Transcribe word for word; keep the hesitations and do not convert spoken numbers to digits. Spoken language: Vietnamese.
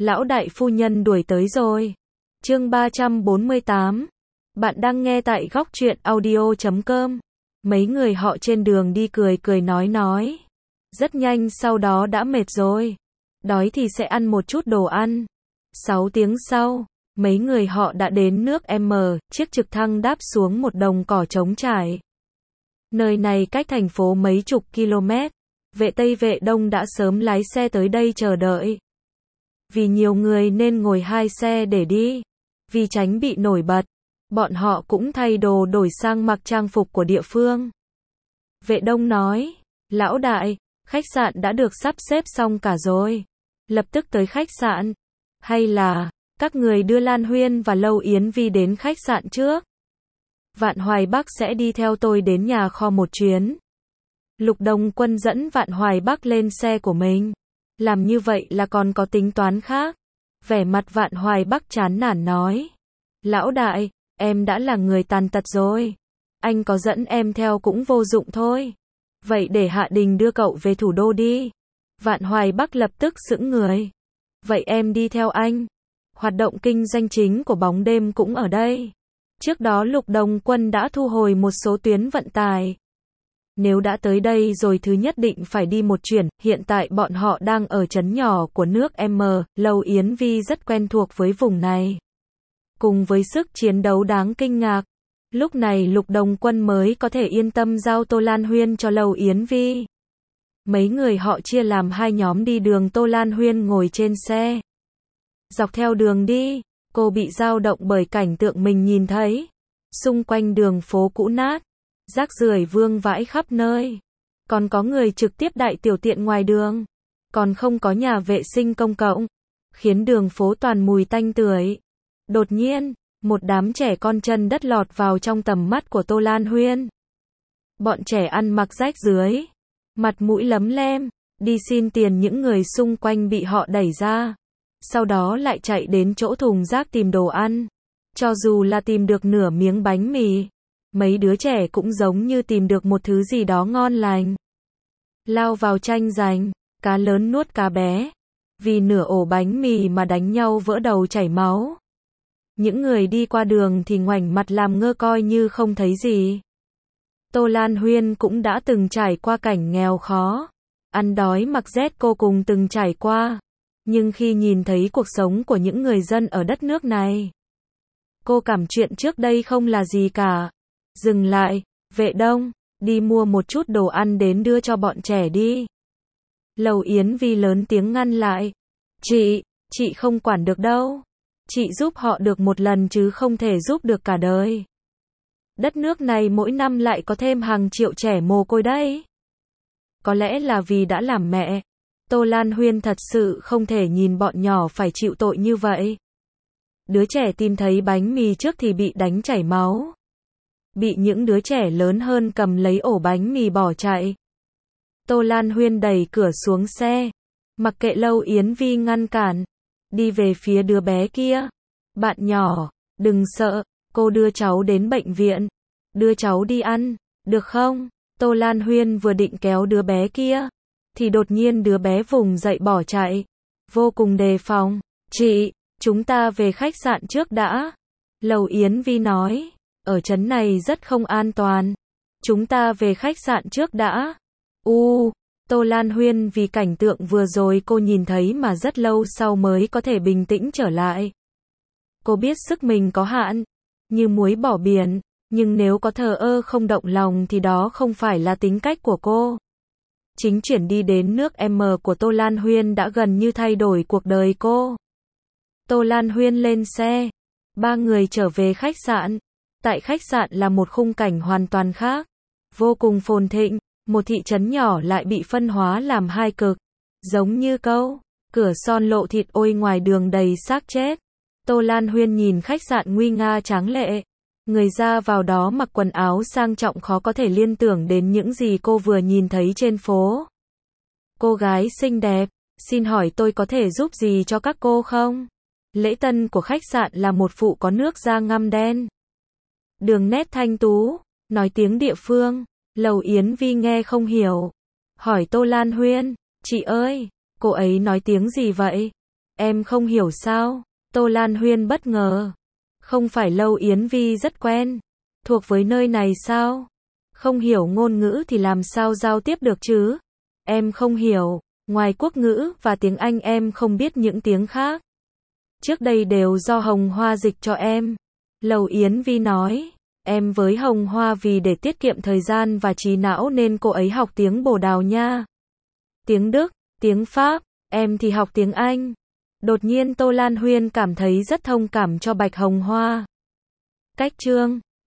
Lão đại phu nhân đuổi tới rồi. Chương ba trăm bốn mươi tám. Bạn đang nghe tại góc truyện audio chấm com. Mấy người họ trên đường đi cười cười nói nói. Rất nhanh sau đó đã mệt rồi. Đói thì sẽ ăn một chút đồ ăn. Sáu tiếng sau, mấy người họ đã đến nước M, chiếc trực thăng đáp xuống một đồng cỏ trống trải. Nơi này cách thành phố mấy chục km. Vệ Tây vệ Đông đã sớm lái xe tới đây chờ đợi. Vì nhiều người nên ngồi hai xe để đi. Vì tránh bị nổi bật, bọn họ cũng thay đồ đổi sang mặc trang phục của địa phương. Vệ Đông nói, lão đại, khách sạn đã được sắp xếp xong cả rồi. Lập tức tới khách sạn. Hay là, các người đưa Lan Huyên và Lâu Yến Vi đến khách sạn trước. Vạn Hoài Bắc sẽ đi theo tôi đến nhà kho một chuyến. Lục Đông Quân dẫn Vạn Hoài Bắc lên xe của mình. Làm như vậy là còn có tính toán khác. Vẻ mặt Vạn Hoài Bắc chán nản nói. Lão đại, em đã là người tàn tật rồi. Anh có dẫn em theo cũng vô dụng thôi. Vậy để Hạ Đình đưa cậu về thủ đô đi. Vạn Hoài Bắc lập tức sững người. Vậy em đi theo anh. Hoạt động kinh doanh chính của bóng đêm cũng ở đây. Trước đó Lục Đông Quân đã thu hồi một số tuyến vận tải. Nếu đã tới đây rồi thứ nhất định phải đi một chuyển, hiện tại bọn họ đang ở trấn nhỏ của nước M, Lâu Yến Vi rất quen thuộc với vùng này. Cùng với sức chiến đấu đáng kinh ngạc, lúc này Lục Đông Quân mới có thể yên tâm giao Tô Lan Huyên cho Lâu Yến Vi. Mấy người họ chia làm hai nhóm đi đường, Tô Lan Huyên ngồi trên xe. Dọc theo đường đi, cô bị dao động bởi cảnh tượng mình nhìn thấy. Xung quanh đường phố cũ nát, rác rưởi vương vãi khắp nơi. Còn có người trực tiếp đại tiểu tiện ngoài đường. Còn không có nhà vệ sinh công cộng, khiến đường phố toàn mùi tanh tưởi. Đột nhiên, một đám trẻ con chân đất lọt vào trong tầm mắt của Tô Lan Huyên. Bọn trẻ ăn mặc rách rưới, mặt mũi lấm lem, đi xin tiền những người xung quanh bị họ đẩy ra. Sau đó lại chạy đến chỗ thùng rác tìm đồ ăn. Cho dù là tìm được nửa miếng bánh mì, mấy đứa trẻ cũng giống như tìm được một thứ gì đó ngon lành. Lao vào tranh giành, cá lớn nuốt cá bé. Vì nửa ổ bánh mì mà đánh nhau vỡ đầu chảy máu. Những người đi qua đường thì ngoảnh mặt làm ngơ coi như không thấy gì. Tô Lan Huyên cũng đã từng trải qua cảnh nghèo khó. Ăn đói mặc rét cô cùng từng trải qua. Nhưng khi nhìn thấy cuộc sống của những người dân ở đất nước này, cô cảm chuyện trước đây không là gì cả. Dừng lại, Vệ Đông, đi mua một chút đồ ăn đến đưa cho bọn trẻ đi. Lâu Yến Vi lớn tiếng ngăn lại. Chị, chị không quản được đâu. Chị giúp họ được một lần chứ không thể giúp được cả đời. Đất nước này mỗi năm lại có thêm hàng triệu trẻ mồ côi đấy. Có lẽ là vì đã làm mẹ, Tô Lan Huyên thật sự không thể nhìn bọn nhỏ phải chịu tội như vậy. Đứa trẻ tìm thấy bánh mì trước thì bị đánh chảy máu. Bị những đứa trẻ lớn hơn cầm lấy ổ bánh mì bỏ chạy. Tô Lan Huyên đẩy cửa xuống xe, mặc kệ Lâu Yến Vi ngăn cản, đi về phía đứa bé kia. Bạn nhỏ, đừng sợ, cô đưa cháu đến bệnh viện, đưa cháu đi ăn, được không? Tô Lan Huyên vừa định kéo đứa bé kia, thì đột nhiên đứa bé vùng dậy bỏ chạy, vô cùng đề phòng. Chị, chúng ta về khách sạn trước đã. Lâu Yến Vi nói, ở trấn này rất không an toàn. Chúng ta về khách sạn trước đã. U, Tô Lan Huyên vì cảnh tượng vừa rồi cô nhìn thấy mà rất lâu sau mới có thể bình tĩnh trở lại. Cô biết sức mình có hạn, như muối bỏ biển, nhưng nếu có thờ ơ không động lòng thì đó không phải là tính cách của cô. Chính chuyển đi đến nước M của Tô Lan Huyên đã gần như thay đổi cuộc đời cô. Tô Lan Huyên lên xe, ba người trở về khách sạn. Tại khách sạn là một khung cảnh hoàn toàn khác, vô cùng phồn thịnh, một thị trấn nhỏ lại bị phân hóa làm hai cực, giống như câu cửa son lộ thịt ôi ngoài đường đầy xác chết. Tô Lan Huyên nhìn khách sạn nguy nga tráng lệ, người ra vào đó mặc quần áo sang trọng khó có thể liên tưởng đến những gì cô vừa nhìn thấy trên phố. Cô gái xinh đẹp, xin hỏi tôi có thể giúp gì cho các cô không? Lễ tân của khách sạn là một phụ có nước da ngăm đen, đường nét thanh tú, nói tiếng địa phương. Lâu Yến Vi nghe không hiểu, hỏi Tô Lan Huyên, chị ơi, cô ấy nói tiếng gì vậy? Em không hiểu sao? Tô Lan Huyên bất ngờ. Không phải Lâu Yến Vi rất quen, thuộc với nơi này sao? Không hiểu ngôn ngữ thì làm sao giao tiếp được chứ? Em không hiểu, ngoài quốc ngữ và tiếng Anh em không biết những tiếng khác. Trước đây đều do Hồng Hoa dịch cho em. Lầu Yến Vi nói, em với Hồng Hoa vì để tiết kiệm thời gian và trí não nên cô ấy học tiếng Bồ Đào Nha, tiếng Đức, tiếng Pháp, em thì học tiếng Anh. Đột nhiên Tô Lan Huyên cảm thấy rất thông cảm cho Bạch Hồng Hoa. Cách chương